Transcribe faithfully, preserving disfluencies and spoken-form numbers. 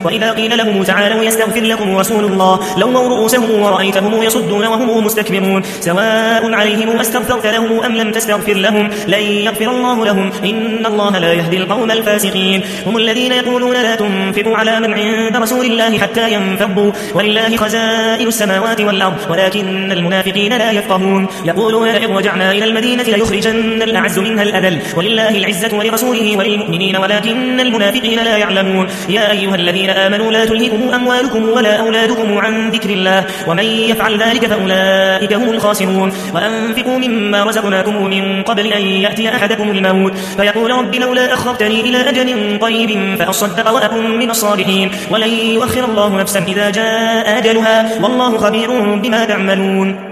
وإذا قيل لهم تعالوا يستغفر لكم رسول الله لووا رؤوسهم ورأيتهم يصدون وهم مستكبرون سواء عليهم أستغفرت لهم أم لم تستغفر لهم لن يغفر الله لهم إن الله لا يهدي القوم الفاسقين هم الذين يقولون لا تنفقوا على من عند رسول الله حتى ينفضوا ولله خزائن السماوات والأرض ولكن المنافقين لا يفقهون يقولون لئن رجعنا إلى المدينة ليخرجن الأعز منها الأذل ولله العزة ولرسوله وللمؤمنين ولكن المنافقين لا يعلمون يا أيها الذين آمنوا لا تلهكم أموالكم ولا أولادكم عن ذكر الله ومن يفعل ذلك فأولئك هم الخاسرون وأنفقوا مما رزقناكم من قبل أن يأتي أحدكم الموت فيقول رب لولا أخرتني إلى أجل طيب فأصدق وأكن من الصالحين ولن يؤخر الله نفسا إذا جاء أجلها والله خبير بما تعملون